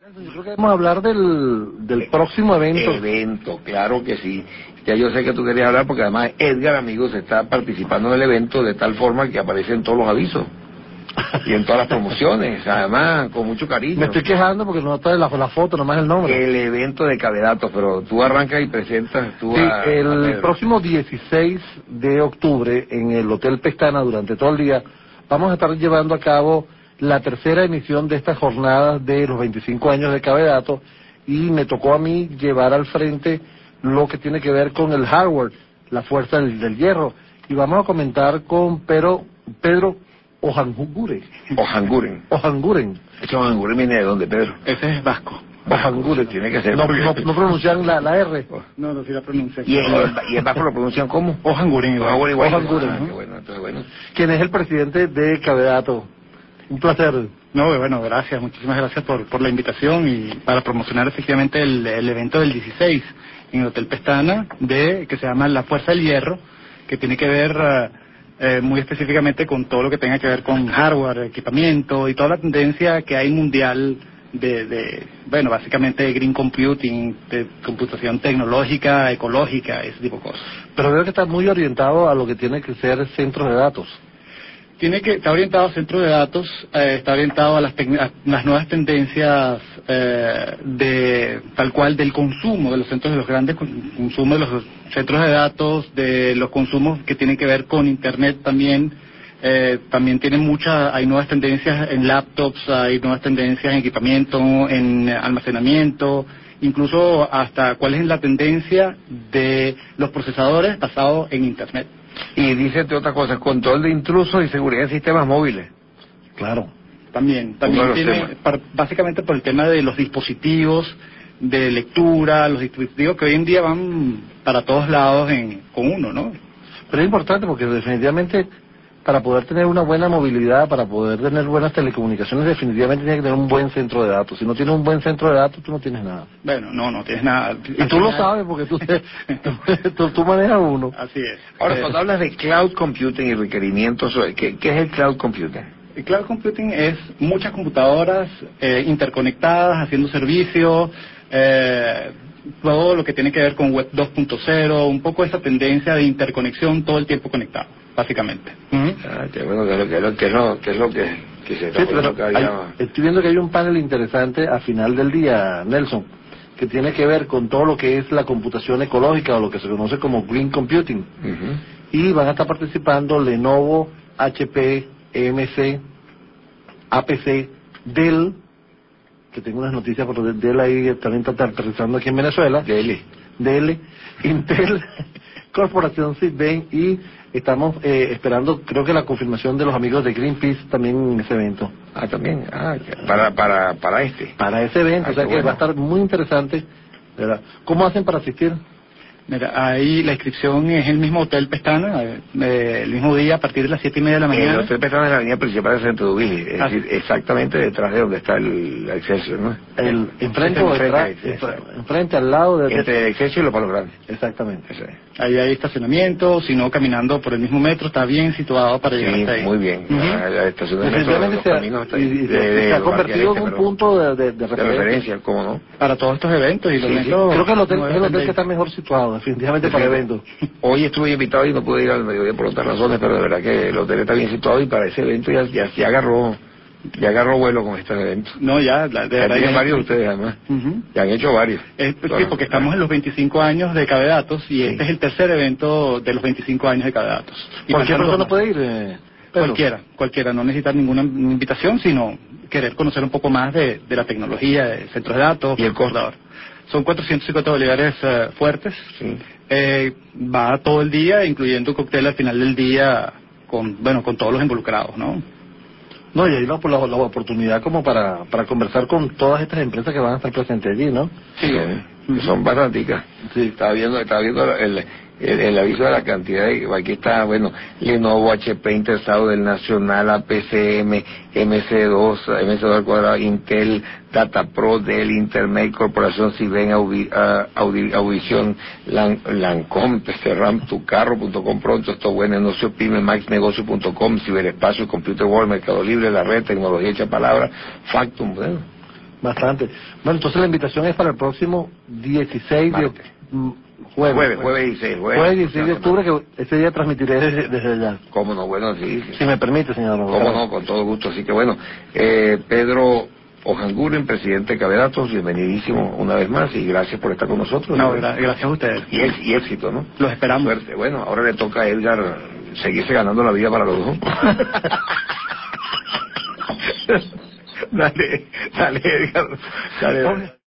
Yo creo que vamos a hablar del próximo evento. Evento, claro que sí. Ya yo sé que tú querías hablar porque además Edgar, amigos, está participando en el evento de tal forma que aparece en todos los avisos y en todas las promociones, además con mucho cariño. Me estoy quejando porque no está la foto, nomás el nombre. El evento de Cavedatos, pero tú arrancas y presentas tú sí, el próximo 16 de octubre en el Hotel Pestana durante todo el día vamos a estar llevando a cabo la tercera emisión de estas jornadas de los 25 años de Cavedatos y me tocó a mí llevar al frente lo que tiene que ver con el hardware, la fuerza del hierro, y vamos a comentar con Pedro Ojanguren. ¿Ese Ojanguren viene de dónde, Pedro? Ese es vasco. Ojanguren tiene que ser. No pronuncian la R. No, sí la pronuncian. ¿Y el vasco lo pronuncian cómo? Ojanguren. Bueno, entonces bueno. ¿Quién es el presidente de Cavedatos? Un placer. No, bueno, gracias, muchísimas gracias por la invitación y para promocionar efectivamente el evento del 16 en el Hotel Pestana que se llama La Fuerza del Hierro, que tiene que ver muy específicamente con todo lo que tenga que ver con hardware, equipamiento y toda la tendencia que hay mundial bueno, básicamente de green computing, de computación tecnológica, ecológica, ese tipo de cosas. Pero veo que está muy orientado a lo que tiene que ser centros de datos. Está orientado a centros de datos, está orientado a las nuevas tendencias tal cual del consumo de los centros, de los grandes consumos de los centros de datos, de los consumos que tienen que ver con internet también. También hay nuevas tendencias en laptops, hay nuevas tendencias en equipamiento, en almacenamiento, incluso hasta cuál es la tendencia de los procesadores basados en internet. Y dice otra cosa, control de intrusos y seguridad de sistemas móviles. Claro. También tiene, básicamente por el tema de los dispositivos de lectura, los dispositivos que hoy en día van para todos lados con uno, ¿no? Pero es importante porque definitivamente para poder tener una buena movilidad, para poder tener buenas telecomunicaciones, definitivamente tiene que tener un buen centro de datos. Si no tienes un buen centro de datos, tú no tienes nada. Bueno, no tienes nada. Y tú lo sabes porque tú manejas uno. Así es. Ahora, cuando hablas de cloud computing y requerimientos, ¿qué es el cloud computing? El cloud computing es muchas computadoras interconectadas, haciendo servicios, todo lo que tiene que ver con Web 2.0, un poco esa tendencia de interconexión todo el tiempo conectado, básicamente. Qué bueno, que es lo que se está poniendo acá ya. Estoy viendo que hay un panel interesante a final del día, Nelson, que tiene que ver con todo lo que es la computación ecológica o lo que se conoce como green computing. Y van a estar participando Lenovo, HP, EMC, APC, Dell, que tengo unas noticias por Dell ahí también está aterrizando aquí en Venezuela, Dell, Intel, Corporación Sitbank, y estamos esperando, creo que la confirmación de los amigos de Greenpeace también en ese evento. También, para ese evento, o sea que bueno. Va a estar muy interesante, ¿verdad? ¿Cómo hacen para asistir? Mira, ahí la inscripción es el mismo Hotel Pestana, el mismo día a partir de las 7:30 de la mañana. El Hotel Pestana es la avenida principal del centro de Ubili, es decir, exactamente detrás de donde está el Excelsior, ¿no? Enfrente, al lado de... Entre el Excelsior y los Palos Grandes. Exactamente. Ahí hay estacionamiento, si no caminando por el mismo metro, está bien situado para llegar hasta ahí. Muy bien, la estación de metro, se ha convertido en un punto de referencia, ¿cómo no? Para todos estos eventos y los metros. Creo que el hotel es el hotel que está mejor situado, definitivamente para eventos. Hoy estuve invitado y no pude ir al mediodía por otras razones, pero de verdad que el hotel está bien situado y para ese evento ya agarró vuelo con este evento. No, de verdad. Tienen varios de ustedes además. Ya han hecho varios. Sí, porque estamos en los 25 años de Cavedatos y este es el tercer evento de los 25 años de Cavedatos. ¿Cualquier persona puede ir? Cualquiera, no necesita ninguna invitación, sino querer conocer un poco más de la tecnología, de centros de datos. ¿Y el costo? Son 450 bolívares fuertes. Sí. Va todo el día, incluyendo un cóctel al final del día con todos los involucrados, ¿no? No, y ahí la oportunidad como para conversar con todas estas empresas que van a estar presentes allí, ¿no? Sí, son bastanticas. Sí, estaba viendo el aviso de la cantidad aquí está, Lenovo, HP, Intersado del Nacional, APCM, MC2 al cuadrado, Intel, Datapro, Dell, Internet, Corporación Sitbank, Audición, Lancome, PCRAM, tucarro.com, Pronto, Esto Bueno, Negocio Pyme, maxnegocio.com, Ciberespacio, Computer World, Mercado Libre, La Red, Tecnología Hecha Palabra, Factum, Bastante. Bueno, entonces la invitación es para el próximo 16 de jueves 16 de octubre, que ese día transmitiré desde allá. ¿Cómo no? Bueno, sí. Si me permite, señor. ¿Cómo no? Con todo gusto. Así que bueno, Pedro Ojanguren, presidente de Cabedatos, bienvenidísimo una vez más y gracias por estar con nosotros. No, gracias a ustedes. Y éxito, ¿no? Los esperamos. Suerte. Bueno, ahora le toca a Edgar seguirse ganando la vida para los dos. Dale, Edgar. Dale.